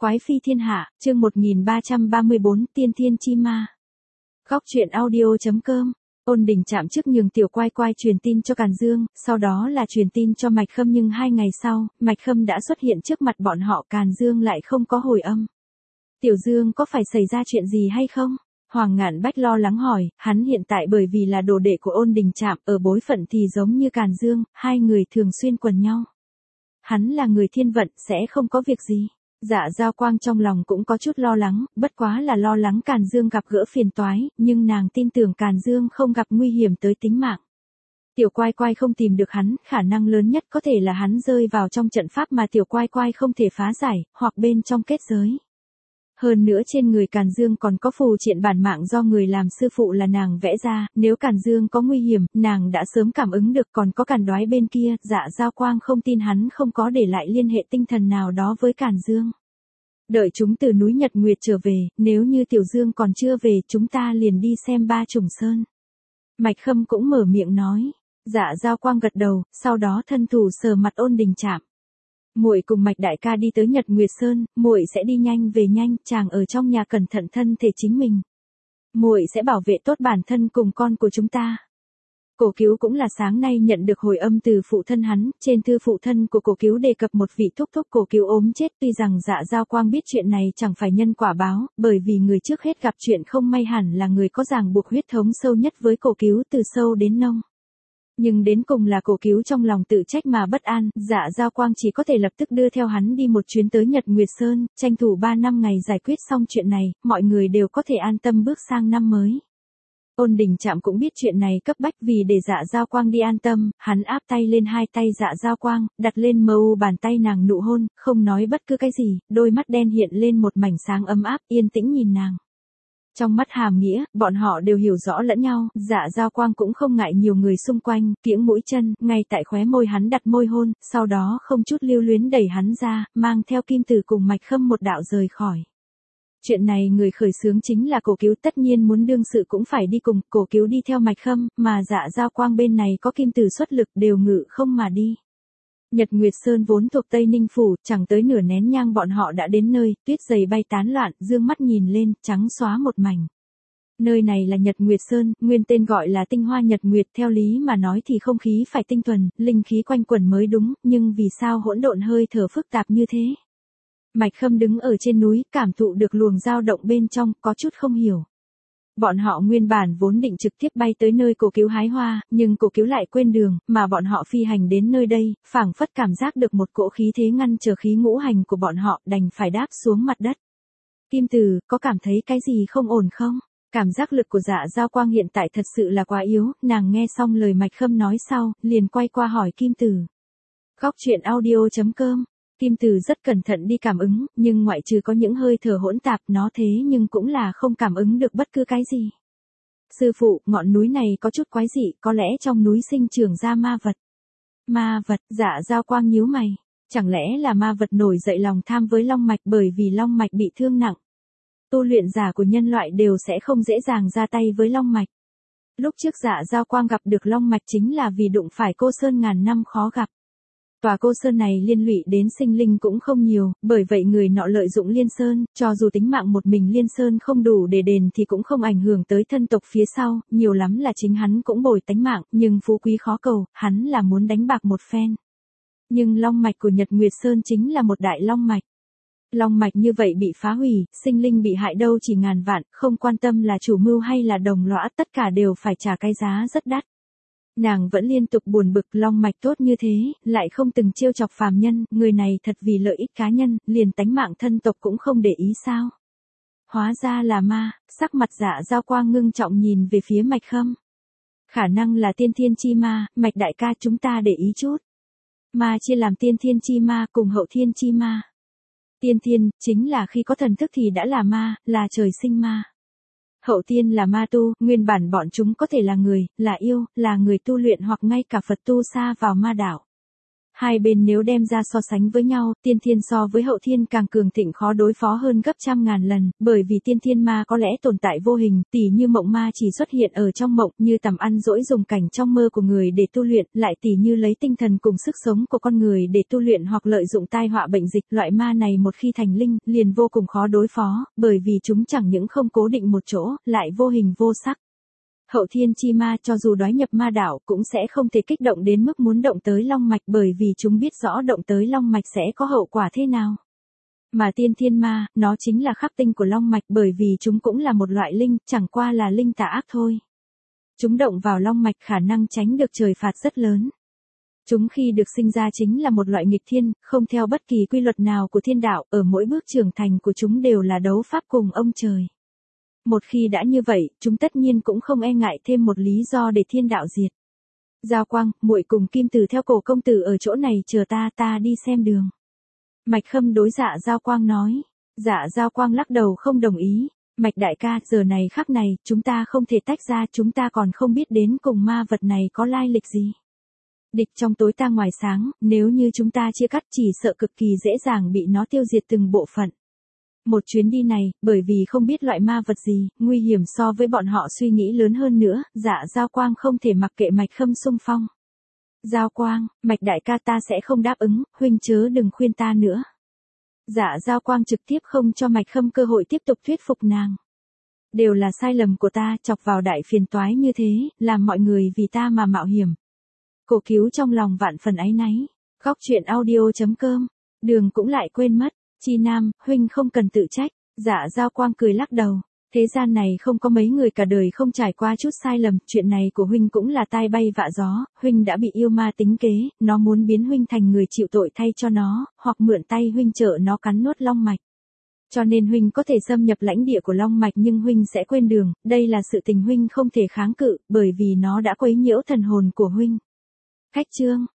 Quái phi thiên hạ, chương 1334, tiên thiên chi ma. Góc truyện audio.com. Ôn Đình chạm trước nhường Tiểu Quai Quai truyền tin cho Càn Dương, sau đó là truyền tin cho Mạch Khâm, nhưng 2 ngày sau, Mạch Khâm đã xuất hiện trước mặt bọn họ, Càn Dương lại không có hồi âm. Tiểu Dương có phải xảy ra chuyện gì hay không? Hoàng Ngạn Bách lo lắng hỏi, hắn hiện tại bởi vì là đồ đệ của Ôn Đình Trạm, ở bối phận thì giống như Càn Dương, hai người thường xuyên quần nhau. Hắn là người thiên vận, sẽ không có việc gì. Dạ Giao Quang trong lòng cũng có chút lo lắng, bất quá là lo lắng Càn Dương gặp gỡ phiền toái, nhưng nàng tin tưởng Càn Dương không gặp nguy hiểm tới tính mạng. Tiểu Quai Quai không tìm được hắn, khả năng lớn nhất có thể là hắn rơi vào trong trận pháp mà Tiểu Quai Quai không thể phá giải, hoặc bên trong kết giới. Hơn nữa trên người Càn Dương còn có phù triện bản mạng do người làm sư phụ là nàng vẽ ra, nếu Càn Dương có nguy hiểm, nàng đã sớm cảm ứng được. Còn có Càn Đoái bên kia, Dạ Giao Quang không tin hắn không có để lại liên hệ tinh thần nào đó với Càn Dương. Đợi chúng từ núi Nhật Nguyệt trở về, nếu như Tiểu Dương còn chưa về, chúng ta liền đi xem Ba Trùng Sơn. Mạch Khâm cũng mở miệng nói. Dạ Giao Quang gật đầu, sau đó thân thủ sờ mặt Ôn Đình Trạm. Muội cùng Mạch đại ca đi tới Nhật Nguyệt Sơn, muội sẽ đi nhanh về nhanh, chàng ở trong nhà cẩn thận thân thể chính mình. Muội sẽ bảo vệ tốt bản thân cùng con của chúng ta. Cổ Cứu cũng là sáng nay nhận được hồi âm từ phụ thân hắn, trên thư phụ thân của Cổ Cứu đề cập một vị thúc thúc Cổ Cứu ốm chết, tuy rằng Dạ Giao Quang biết chuyện này chẳng phải nhân quả báo, bởi vì người trước hết gặp chuyện không may hẳn là người có ràng buộc huyết thống sâu nhất với Cổ Cứu từ sâu đến nông. Nhưng đến cùng là Cổ Cứu trong lòng tự trách mà bất an, Dạ Giao Quang chỉ có thể lập tức đưa theo hắn đi một chuyến tới Nhật Nguyệt Sơn, tranh thủ 3 năm ngày giải quyết xong chuyện này, mọi người đều có thể an tâm bước sang năm mới. Ôn Đình Trạm cũng biết chuyện này cấp bách, vì để Dạ Giao Quang đi an tâm, hắn áp tay lên hai tay Dạ Giao Quang, đặt lên mâu bàn tay nàng nụ hôn, không nói bất cứ cái gì, đôi mắt đen hiện lên một mảnh sáng ấm áp, yên tĩnh nhìn nàng. Trong mắt hàm nghĩa, bọn họ đều hiểu rõ lẫn nhau, Dạ Giao Quang cũng không ngại nhiều người xung quanh, kiễng mũi chân, ngay tại khóe môi hắn đặt môi hôn, sau đó không chút lưu luyến đẩy hắn ra, mang theo Kim Tử cùng Mạch Khâm một đạo rời khỏi. Chuyện này người khởi xướng chính là Cổ Cứu, tất nhiên muốn đương sự cũng phải đi cùng, Cổ Cứu đi theo Mạch Khâm, mà Dạ Giao Quang bên này có Kim Tử xuất lực, đều ngự không mà đi. Nhật Nguyệt Sơn vốn thuộc Tây Ninh Phủ, chẳng tới nửa nén nhang bọn họ đã đến nơi, tuyết dày bay tán loạn, dương mắt nhìn lên, trắng xóa một mảnh. Nơi này là Nhật Nguyệt Sơn, nguyên tên gọi là Tinh Hoa Nhật Nguyệt, theo lý mà nói thì không khí phải tinh thuần, linh khí quanh quẩn mới đúng, nhưng vì sao hỗn độn hơi thở phức tạp như thế? Mạch Khâm đứng ở trên núi, cảm thụ được luồng dao động bên trong, có chút không hiểu. Bọn họ nguyên bản vốn định trực tiếp bay tới nơi Cổ Cứu hái hoa, nhưng Cổ Cứu lại quên đường, mà bọn họ phi hành đến nơi đây, phảng phất cảm giác được một cỗ khí thế ngăn trở khí ngũ hành của bọn họ, đành phải đáp xuống mặt đất. Kim Tử, có cảm thấy cái gì không ổn không? Cảm giác lực của Dạ Giao Quang hiện tại thật sự là quá yếu, nàng nghe xong lời Mạch Khâm nói sau, liền quay qua hỏi Kim Tử. Góc truyện audio.com. Kim Tử rất cẩn thận đi cảm ứng, nhưng ngoại trừ có những hơi thở hỗn tạp, nó thế nhưng cũng là không cảm ứng được bất cứ cái gì. Sư phụ, ngọn núi này có chút quái dị, có lẽ trong núi sinh trưởng ra ma vật. Ma vật? Dạ Giao Quang nhíu mày. Chẳng lẽ là ma vật nổi dậy lòng tham với long mạch, bởi vì long mạch bị thương nặng. Tu luyện giả của nhân loại đều sẽ không dễ dàng ra tay với long mạch. Lúc trước Dạ Giao Quang gặp được long mạch chính là vì đụng phải cô sơn ngàn năm khó gặp. Tòa cô sơn này liên lụy đến sinh linh cũng không nhiều, bởi vậy người nọ lợi dụng liên sơn, cho dù tính mạng một mình liên sơn không đủ để đền thì cũng không ảnh hưởng tới thân tộc phía sau, nhiều lắm là chính hắn cũng bồi tánh mạng, nhưng phú quý khó cầu, hắn là muốn đánh bạc một phen. Nhưng long mạch của Nhật Nguyệt Sơn chính là một đại long mạch. Long mạch như vậy bị phá hủy, sinh linh bị hại đâu chỉ ngàn vạn, không quan tâm là chủ mưu hay là đồng lõa, tất cả đều phải trả cái giá rất đắt. Nàng vẫn liên tục buồn bực, long mạch tốt như thế, lại không từng trêu chọc phàm nhân, người này thật vì lợi ích cá nhân, liền tánh mạng thân tộc cũng không để ý sao. Hóa ra là ma, sắc mặt Dạ Giao Quang ngưng trọng nhìn về phía Mạch Khâm. Khả năng là tiên thiên chi ma, Mạch đại ca chúng ta để ý chút. Ma chia làm tiên thiên chi ma cùng hậu thiên chi ma. Tiên thiên, chính là khi có thần thức thì đã là ma, là trời sinh ma. Hậu tiên là ma tu, nguyên bản bọn chúng có thể là người, là yêu, là người tu luyện hoặc ngay cả Phật tu xa vào ma đạo. Hai bên nếu đem ra so sánh với nhau, tiên thiên so với hậu thiên càng cường thịnh khó đối phó hơn gấp trăm ngàn lần, bởi vì tiên thiên ma có lẽ tồn tại vô hình, tỉ như mộng ma chỉ xuất hiện ở trong mộng, như tầm ăn dỗi dùng cảnh trong mơ của người để tu luyện, lại tỉ như lấy tinh thần cùng sức sống của con người để tu luyện hoặc lợi dụng tai họa bệnh dịch. Loại ma này một khi thành linh, liền vô cùng khó đối phó, bởi vì chúng chẳng những không cố định một chỗ, lại vô hình vô sắc. Hậu thiên chi ma cho dù đói nhập ma đạo cũng sẽ không thể kích động đến mức muốn động tới long mạch, bởi vì chúng biết rõ động tới long mạch sẽ có hậu quả thế nào. Mà tiên thiên ma, nó chính là khắc tinh của long mạch, bởi vì chúng cũng là một loại linh, chẳng qua là linh tà ác thôi. Chúng động vào long mạch khả năng tránh được trời phạt rất lớn. Chúng khi được sinh ra chính là một loại nghịch thiên, không theo bất kỳ quy luật nào của thiên đạo, ở mỗi bước trưởng thành của chúng đều là đấu pháp cùng ông trời. Một khi đã như vậy, chúng tất nhiên cũng không e ngại thêm một lý do để thiên đạo diệt. Giao Quang, muội cùng Kim Từ theo Cổ công tử ở chỗ này chờ ta đi xem đường. Mạch Khâm đối Dạ Giao Quang nói. Dạ Giao Quang lắc đầu không đồng ý. Mạch đại ca, giờ này khắc này, chúng ta không thể tách ra, chúng ta còn không biết đến cùng ma vật này có lai lịch gì. Địch trong tối ta ngoài sáng, nếu như chúng ta chia cắt chỉ sợ cực kỳ dễ dàng bị nó tiêu diệt từng bộ phận. Một chuyến đi này, bởi vì không biết loại ma vật gì, nguy hiểm so với bọn họ suy nghĩ lớn hơn nữa, Dạ Giao Quang không thể mặc kệ Mạch Khâm xung phong. Giao Quang, Mạch đại ca ta sẽ không đáp ứng, huynh chớ đừng khuyên ta nữa. Dạ Giao Quang trực tiếp không cho Mạch Khâm cơ hội tiếp tục thuyết phục nàng. Đều là sai lầm của ta, chọc vào đại phiền toái như thế, làm mọi người vì ta mà mạo hiểm. Cổ Cứu trong lòng vạn phần áy náy. Góc truyện audio.com. Đường cũng lại quên mất. Chi Nam, huynh không cần tự trách. Dạ Giao Quang cười lắc đầu. Thế gian này không có mấy người cả đời không trải qua chút sai lầm, chuyện này của huynh cũng là tai bay vạ gió, huynh đã bị yêu ma tính kế, nó muốn biến huynh thành người chịu tội thay cho nó, hoặc mượn tay huynh trợ nó cắn nuốt long mạch. Cho nên huynh có thể xâm nhập lãnh địa của long mạch nhưng huynh sẽ quên đường, đây là sự tình huynh không thể kháng cự, bởi vì nó đã quấy nhiễu thần hồn của huynh. Khách chương